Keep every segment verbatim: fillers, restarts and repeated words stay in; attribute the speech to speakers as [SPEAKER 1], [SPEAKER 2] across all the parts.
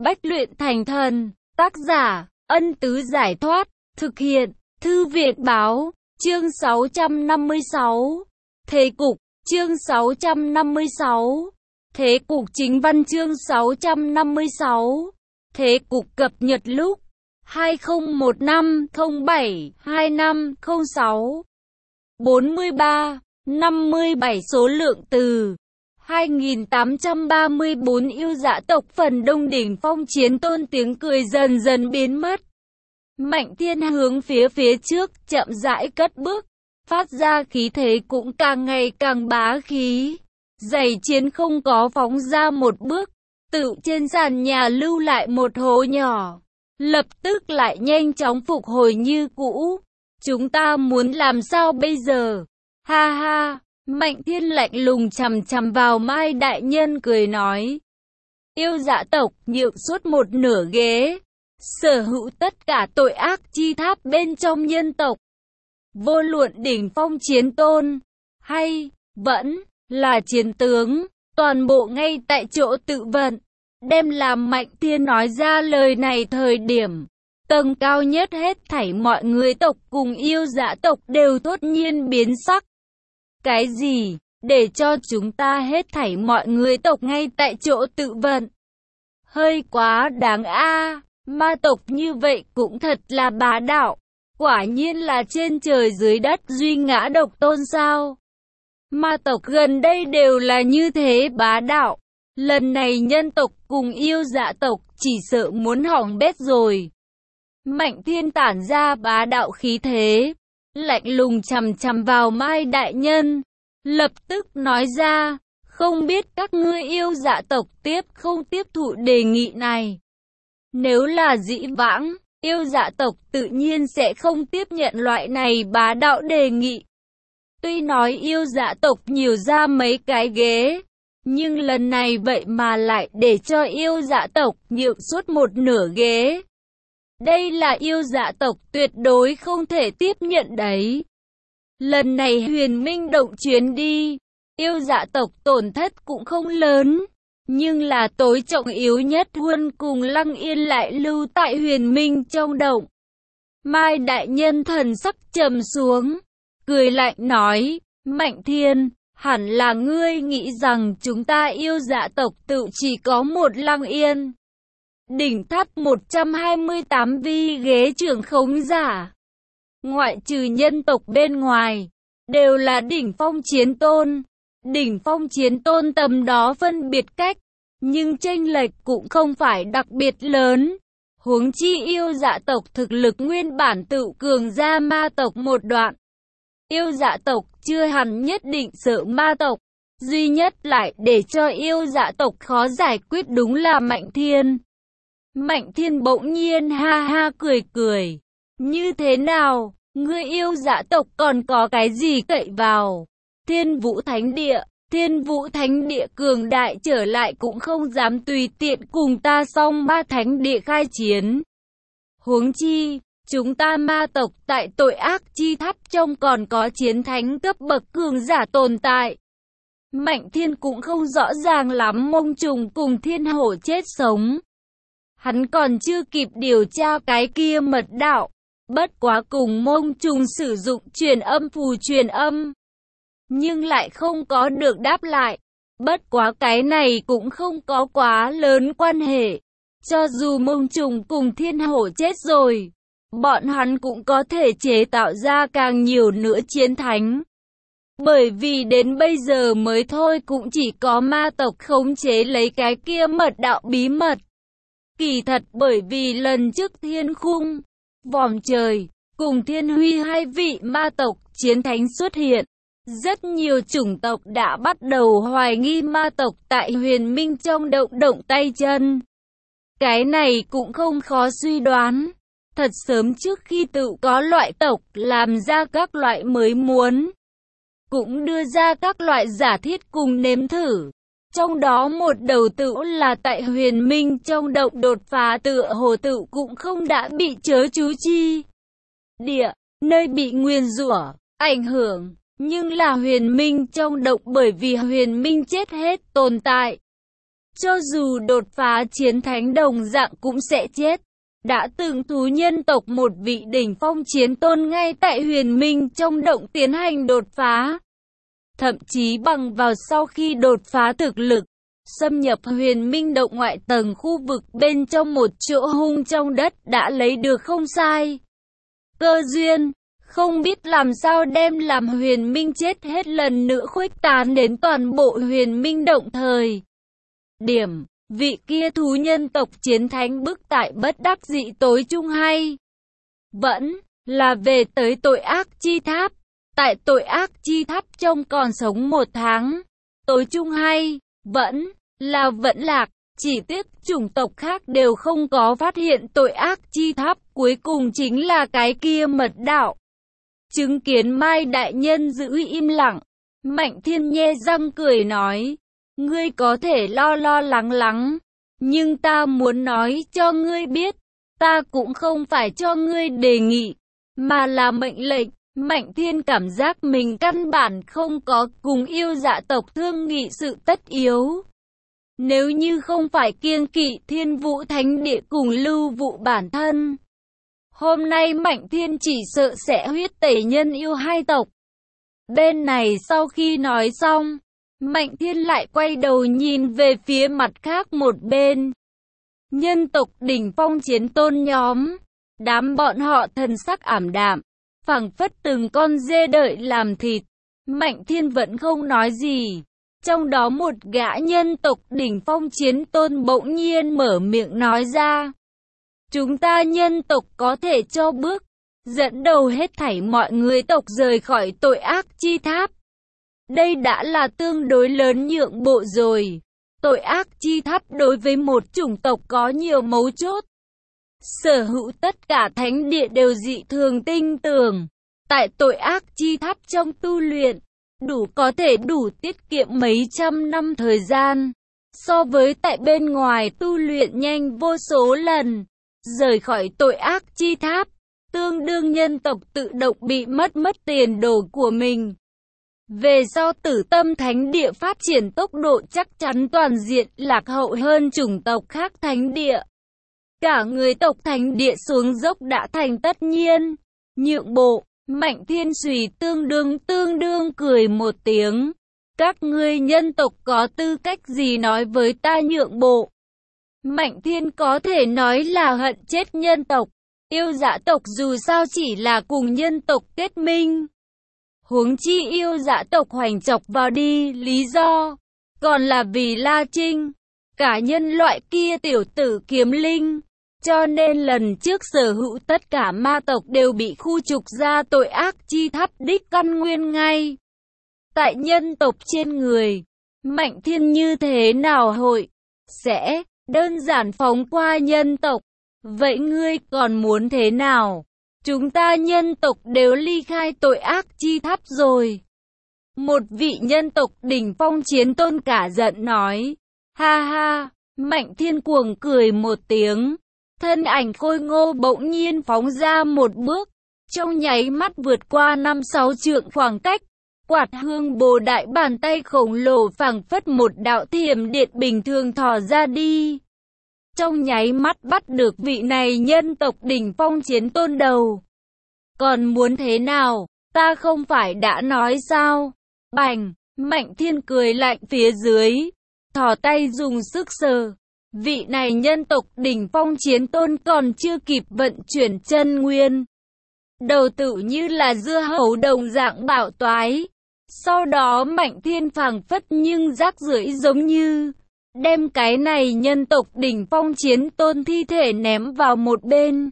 [SPEAKER 1] Bách luyện thành thần. Tác giả, Ân Tứ Giải Thoát. Thực hiện, Thư Viện Báo. Chương sáu trăm năm mươi sáu. Thế cục. Chương sáu trăm năm mươi sáu. Thế cục chính văn chương sáu trăm năm mươi sáu. Thế cục cập nhật lúc hai không một năm không bảy hai năm không sáu. bốn mươi ba, năm mươi bảy số lượng từ hai nghìn tám trăm ba mươi bốn. Yêu Dã tộc phần đông đỉnh phong chiến tôn tiếng cười dần dần biến mất. Mạnh Thiên hướng phía phía trước chậm rãi cất bước, phát ra khí thế cũng càng ngày càng bá khí. Giày chiến không có phóng ra một bước, tự trên sàn nhà lưu lại một hố nhỏ, lập tức lại nhanh chóng phục hồi như cũ. Chúng ta muốn làm sao bây giờ? Ha ha, Mạnh Thiên lạnh lùng chằm chằm vào Mai đại nhân cười nói. Yêu Dã tộc nhượng suốt một nửa ghế, sở hữu tất cả tội ác chi tháp bên trong nhân tộc. Vô luận đỉnh phong chiến tôn, hay vẫn là chiến tướng, toàn bộ ngay tại chỗ tự vận. Đem làm Mạnh Thiên nói ra lời này thời điểm, tầng cao nhất hết thảy mọi người tộc cùng Yêu Dã tộc đều thốt nhiên biến sắc. Cái gì? Để cho chúng ta hết thảy mọi người tộc ngay tại chỗ tự vận? Hơi quá đáng a. Ma tộc như vậy cũng thật là bá đạo. Quả nhiên là trên trời dưới đất duy ngã độc tôn sao? Ma tộc gần đây đều là như thế bá đạo. Lần này nhân tộc cùng Yêu Dã tộc chỉ sợ muốn hỏng bét rồi. Mạnh Thiên tản ra bá đạo khí thế, lạnh lùng chằm chằm vào Mai đại nhân, lập tức nói ra, không biết các ngươi Yêu Dã tộc tiếp không tiếp thụ đề nghị này. Nếu là dĩ vãng, Yêu Dã tộc tự nhiên sẽ không tiếp nhận loại này bá đạo đề nghị. Tuy nói Yêu Dã tộc nhiều ra mấy cái ghế, nhưng lần này vậy mà lại để cho Yêu Dã tộc nhượng suốt một nửa ghế. Đây là Yêu Dã tộc tuyệt đối không thể tiếp nhận đấy. Lần này Huyền Minh động chuyến đi, Yêu Dã tộc tổn thất cũng không lớn, nhưng là tối trọng yếu nhất Huân cùng Lăng Yên lại lưu tại Huyền Minh trong động. Mai đại nhân thần sắc trầm xuống, cười lạnh nói, Mạnh Thiên, hẳn là ngươi nghĩ rằng chúng ta Yêu Dã tộc tự chỉ có một Lăng Yên. Đỉnh tháp một trăm hai mươi tám vi ghế trưởng khống giả, ngoại trừ nhân tộc bên ngoài, đều là đỉnh phong chiến tôn. Đỉnh phong chiến tôn tầm đó phân biệt cách, nhưng chênh lệch cũng không phải đặc biệt lớn. Huống chi Yêu Dã tộc thực lực nguyên bản tự cường ra ma tộc một đoạn. Yêu Dã tộc chưa hẳn nhất định sợ ma tộc, duy nhất lại để cho Yêu Dã tộc khó giải quyết đúng là Mạnh Thiên. Mạnh Thiên bỗng nhiên ha ha cười cười. Như thế nào, ngươi Yêu Dã tộc còn có cái gì cậy vào? Thiên Vũ Thánh Địa, Thiên Vũ Thánh Địa cường đại trở lại cũng không dám tùy tiện cùng ta song ba thánh địa khai chiến. Huống chi, chúng ta ma tộc tại tội ác chi tháp trong còn có chiến thánh cấp bậc cường giả tồn tại. Mạnh Thiên cũng không rõ ràng lắm Mông Trùng cùng Thiên Hổ chết sống. Hắn còn chưa kịp điều tra cái kia mật đạo, bất quá cùng Mông Trùng sử dụng truyền âm phù truyền âm, nhưng lại không có được đáp lại. Bất quá cái này cũng không có quá lớn quan hệ. Cho dù Mông Trùng cùng Thiên Hổ chết rồi, bọn hắn cũng có thể chế tạo ra càng nhiều nữa chiến thánh. Bởi vì đến bây giờ mới thôi cũng chỉ có ma tộc khống chế lấy cái kia mật đạo bí mật. Kỳ thật bởi vì lần trước Thiên Khung, Vòm Trời, cùng Thiên Huy hai vị ma tộc chiến thánh xuất hiện, rất nhiều chủng tộc đã bắt đầu hoài nghi ma tộc tại Huyền Minh trong động động tay chân. Cái này cũng không khó suy đoán. Thật sớm trước khi tự có loại tộc làm ra các loại mới muốn, cũng đưa ra các loại giả thiết cùng nếm thử. Trong đó một đầu tự là tại Huyền Minh trong động đột phá tựa hồ tự cũng không đã bị chớ chú chi địa, nơi bị nguyền rủa, ảnh hưởng. Nhưng là Huyền Minh trong động bởi vì Huyền Minh chết hết tồn tại. cho dù đột phá chiến thánh đồng dạng cũng sẽ chết. Đã từng thú nhân tộc một vị đỉnh phong chiến tôn ngay tại Huyền Minh trong động tiến hành đột phá. Thậm chí bằng vào sau khi đột phá thực lực, xâm nhập Huyền Minh động ngoại tầng khu vực bên trong một chỗ hung trong đất đã lấy được không sai. Cơ duyên, không biết làm sao đem làm Huyền Minh chết hết lần nữa khuếch tán đến toàn bộ Huyền Minh động thời. Điểm, vị kia thú nhân tộc chiến thánh bức tại bất đắc dĩ tối trung hay vẫn là về tới tội ác chi tháp. Tại tội ác chi tháp trong còn sống một tháng, tối trung hay vẫn là vẫn lạc, chỉ tiếc chủng tộc khác đều không có phát hiện tội ác chi tháp, cuối cùng chính là cái kia mật đạo. Chứng kiến Mai đại nhân giữ im lặng, Mạnh Thiên nhe răng cười nói, ngươi có thể lo lo lắng lắng, nhưng ta muốn nói cho ngươi biết, ta cũng không phải cho ngươi đề nghị, mà là mệnh lệnh. Mạnh Thiên cảm giác mình căn bản không có cùng yêu dạ tộc thương nghị sự tất yếu. Nếu như không phải kiêng kỵ Thiên Vũ Thánh Địa cùng lưu vụ bản thân, hôm nay Mạnh Thiên chỉ sợ sẽ huyết tẩy nhân yêu hai tộc. Bên này sau khi nói xong, Mạnh Thiên lại quay đầu nhìn về phía mặt khác một bên. Nhân tộc đỉnh phong chiến tôn nhóm, đám bọn họ thần sắc ảm đạm, phảng phất từng con dê đợi làm thịt. Mạnh Thiên vẫn không nói gì. Trong đó một gã nhân tộc đỉnh phong chiến tôn bỗng nhiên mở miệng nói ra. Chúng ta nhân tộc có thể cho bước, dẫn đầu hết thảy mọi người tộc rời khỏi tội ác chi tháp. Đây đã là tương đối lớn nhượng bộ rồi. Tội ác chi tháp đối với một chủng tộc có nhiều mấu chốt. Sở hữu tất cả thánh địa đều dị thường tinh tường. Tại tội ác chi tháp trong tu luyện, đủ có thể đủ tiết kiệm mấy trăm năm thời gian. So với tại bên ngoài tu luyện nhanh vô số lần. Rời khỏi tội ác chi tháp, tương đương nhân tộc tự động bị mất mất tiền đồ của mình. Về sau Tử Tâm Thánh Địa phát triển tốc độ chắc chắn toàn diện lạc hậu hơn chủng tộc khác thánh địa. Cả người tộc thánh địa xuống dốc đã thành tất nhiên. Nhượng bộ, Mạnh Thiên Sùy tương đương tương đương cười một tiếng. Các ngươi nhân tộc có tư cách gì nói với ta nhượng bộ? Mạnh Thiên có thể nói là hận chết nhân tộc. Yêu dã tộc dù sao chỉ là cùng nhân tộc kết minh. Huống chi yêu dã tộc hoành chọc vào đi, lý do còn là vì La Trinh, cả nhân loại kia tiểu tử kiếm linh. Cho nên lần trước sở hữu tất cả ma tộc đều bị khu trục ra tội ác chi tháp đích căn nguyên ngay. Tại nhân tộc trên người, Mạnh Thiên như thế nào hội sẽ đơn giản phóng qua nhân tộc? Vậy ngươi còn muốn thế nào? Chúng ta nhân tộc đều ly khai tội ác chi tháp rồi. Một vị nhân tộc đỉnh phong chiến tôn cả giận nói. Ha ha, Mạnh Thiên cuồng cười một tiếng. Thân ảnh khôi ngô bỗng nhiên phóng ra một bước. Trong nháy mắt vượt qua năm sáu trượng khoảng cách. Quạt hương bồ đại bàn tay khổng lồ phảng phất một đạo thiểm điện bình thường thò ra đi. Trong nháy mắt bắt được vị này nhân tộc đỉnh phong chiến tôn đầu. Còn muốn thế nào? Ta không phải đã nói sao? Bành! Mạnh Thiên cười lạnh phía dưới. Thò tay dùng sức sờ. Vị này nhân tộc đỉnh phong chiến tôn còn chưa kịp vận chuyển chân nguyên. Đầu tự như là dưa hấu đồng dạng bạo toái. Sau đó Mạnh Thiên phảng phất nhưng rác rưởi giống như đem cái này nhân tộc đỉnh phong chiến tôn thi thể ném vào một bên.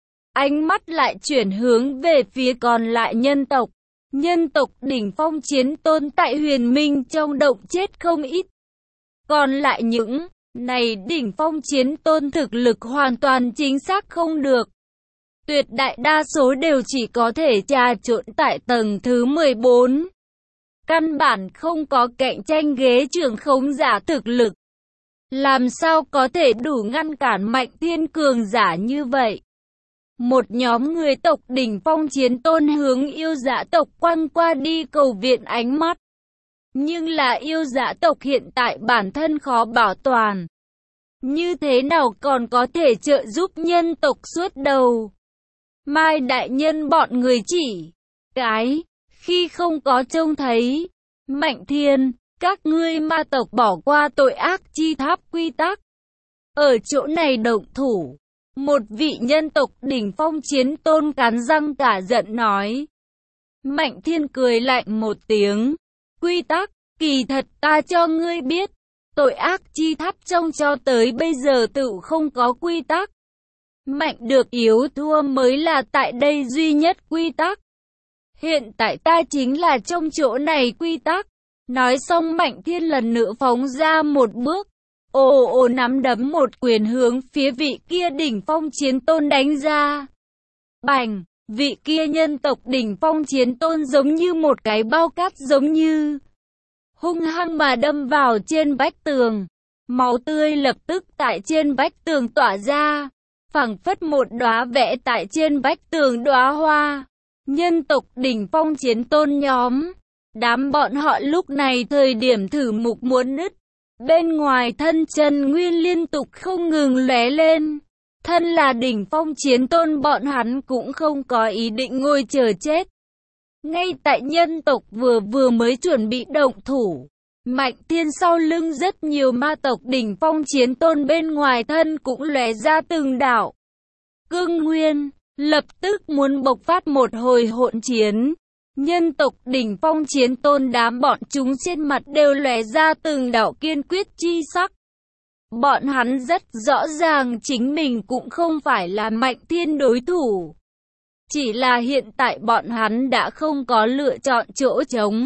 [SPEAKER 1] Ánh mắt lại chuyển hướng về phía còn lại nhân tộc. Nhân tộc đỉnh phong chiến tôn tại Huyền Minh trong động chết không ít. Còn lại những này đỉnh phong chiến tôn thực lực hoàn toàn chính xác không được. Tuyệt đại đa số đều chỉ có thể trà trộn tại tầng thứ mười bốn. Căn bản không có cạnh tranh ghế trưởng khống giả thực lực. Làm sao có thể đủ ngăn cản Mạnh Thiên cường giả như vậy? Một nhóm người tộc đỉnh phong chiến tôn hướng yêu dã tộc quăng qua đi cầu viện ánh mắt. Nhưng là yêu dã tộc hiện tại bản thân khó bảo toàn. Như thế nào còn có thể trợ giúp nhân tộc suốt đầu? Mai đại nhân bọn người chỉ cái, khi không có trông thấy. Mạnh Thiên, các ngươi ma tộc bỏ qua tội ác chi tháp quy tắc. Ở chỗ này động thủ. Một vị nhân tộc đỉnh phong chiến tôn cắn răng cả giận nói. Mạnh Thiên cười lạnh một tiếng. Quy tắc, kỳ thật ta cho ngươi biết. Tội ác chi tháp trong cho tới bây giờ tự không có quy tắc. Mạnh được yếu thua mới là tại đây duy nhất quy tắc. Hiện tại ta chính là trong chỗ này quy tắc. Nói xong Mạnh Thiên lần nữa phóng ra một bước. Ồ ồ nắm đấm một quyền hướng phía vị kia đỉnh phong chiến tôn đánh ra. Bành, vị kia nhân tộc đỉnh phong chiến tôn giống như một cái bao cát giống như hung hăng mà đâm vào trên vách tường. Máu tươi lập tức tại trên vách tường tỏa ra, phảng phất một đóa vẽ tại trên vách tường đóa hoa. Nhân tộc đỉnh phong chiến tôn nhóm, đám bọn họ lúc này thời điểm thử mục muốn nứt. Bên ngoài thân chân nguyên liên tục không ngừng lóe lên. Thân là đỉnh phong chiến tôn bọn hắn cũng không có ý định ngồi chờ chết. Ngay tại nhân tộc vừa vừa mới chuẩn bị động thủ, Mạnh Thiên sau lưng rất nhiều ma tộc đỉnh phong chiến tôn bên ngoài thân cũng lóe ra từng đạo cương nguyên, lập tức muốn bộc phát một hồi hỗn chiến. Nhân tộc đỉnh phong chiến tôn đám bọn chúng trên mặt đều lóe ra từng đạo kiên quyết chi sắc. Bọn hắn rất rõ ràng chính mình cũng không phải là Mạnh Thiên đối thủ. Chỉ là hiện tại bọn hắn đã không có lựa chọn chỗ trống.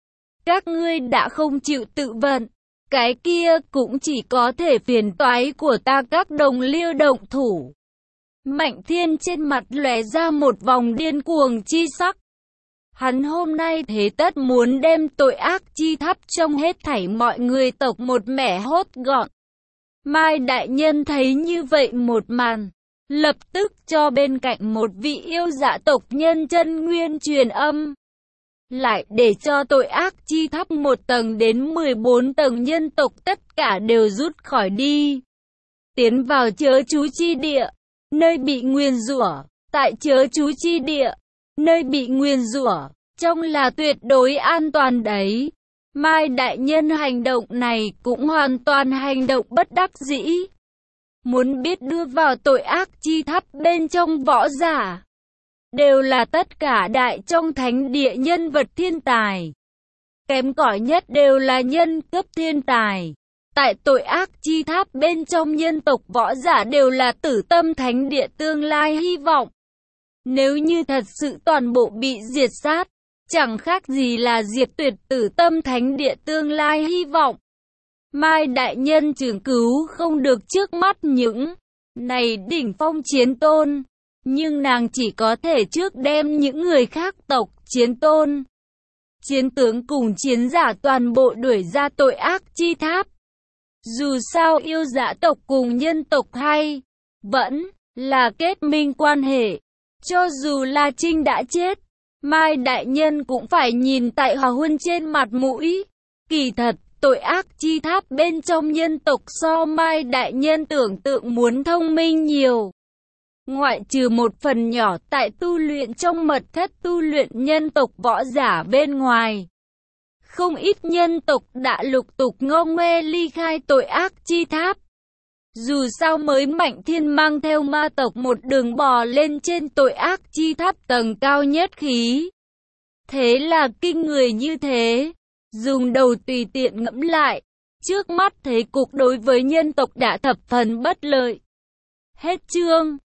[SPEAKER 1] Các ngươi đã không chịu tự vận, cái kia cũng chỉ có thể phiền toái của ta các đồng liêu động thủ. Mạnh Thiên trên mặt lóe ra một vòng điên cuồng chi sắc. Hắn hôm nay thế tất muốn đem tội ác chi tháp trong hết thảy mọi người tộc một mẻ hốt gọn. Mai đại nhân thấy như vậy một màn, lập tức cho bên cạnh một vị yêu dạ tộc nhân chân nguyên truyền âm. Lại để cho tội ác chi tháp một tầng đến mười bốn tầng nhân tộc tất cả đều rút khỏi đi. Tiến vào chớ chú chi địa, nơi bị nguyền rủa, tại chớ chú chi địa, nơi bị nguyền rủa, trong là tuyệt đối an toàn đấy. Mai đại nhân hành động này cũng hoàn toàn hành động bất đắc dĩ. Muốn biết đưa vào tội ác chi tháp bên trong võ giả, đều là tất cả đại trong thánh địa nhân vật thiên tài. Kém cỏi nhất đều là nhân cấp thiên tài. Tại tội ác chi tháp bên trong nhân tộc võ giả đều là tử tâm thánh địa tương lai hy vọng. Nếu như thật sự toàn bộ bị diệt sát, chẳng khác gì là diệt tuyệt tử tâm thánh địa tương lai hy vọng. Mai đại nhân trường cứu không được trước mắt những này đỉnh phong chiến tôn, nhưng nàng chỉ có thể trước đem những người khác tộc chiến tôn, chiến tướng cùng chiến giả toàn bộ đuổi ra tội ác chi tháp. Dù sao yêu dã tộc cùng nhân tộc hay vẫn là kết minh quan hệ, cho dù La Trinh đã chết, Mai đại nhân cũng phải nhìn tại Hòa Huân trên mặt mũi. Kỳ thật, tội ác chi tháp bên trong nhân tộc so Mai đại nhân tưởng tượng muốn thông minh nhiều. Ngoại trừ một phần nhỏ tại tu luyện trong mật thất tu luyện nhân tộc võ giả bên ngoài, không ít nhân tộc đã lục tục ngô ngoe ly khai tội ác chi tháp. Dù sao mới Mạnh Thiên mang theo ma tộc một đường bò lên trên tội ác chi tháp tầng cao nhất khí. Thế là kinh người như thế, dùng đầu tùy tiện ngẫm lại, trước mắt thế cục đối với nhân tộc đã thập phần bất lợi. Hết chương.